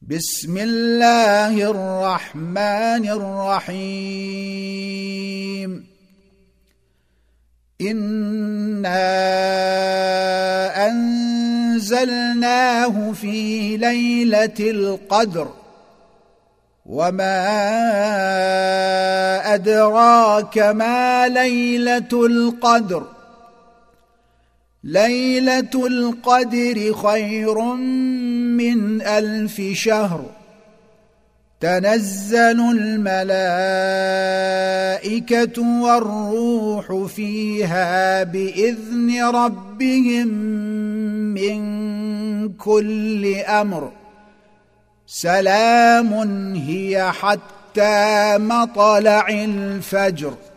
بسم الله الرحمن الرحيم إنا أنزلناه في ليلة القدر وما أدراك ما ليلة القدر ليلة القدر خير من 1000 شهر تنزل الملائكة والروح فيها بإذن ربهم من كل أمر سلام هي حتى مطلع الفجر.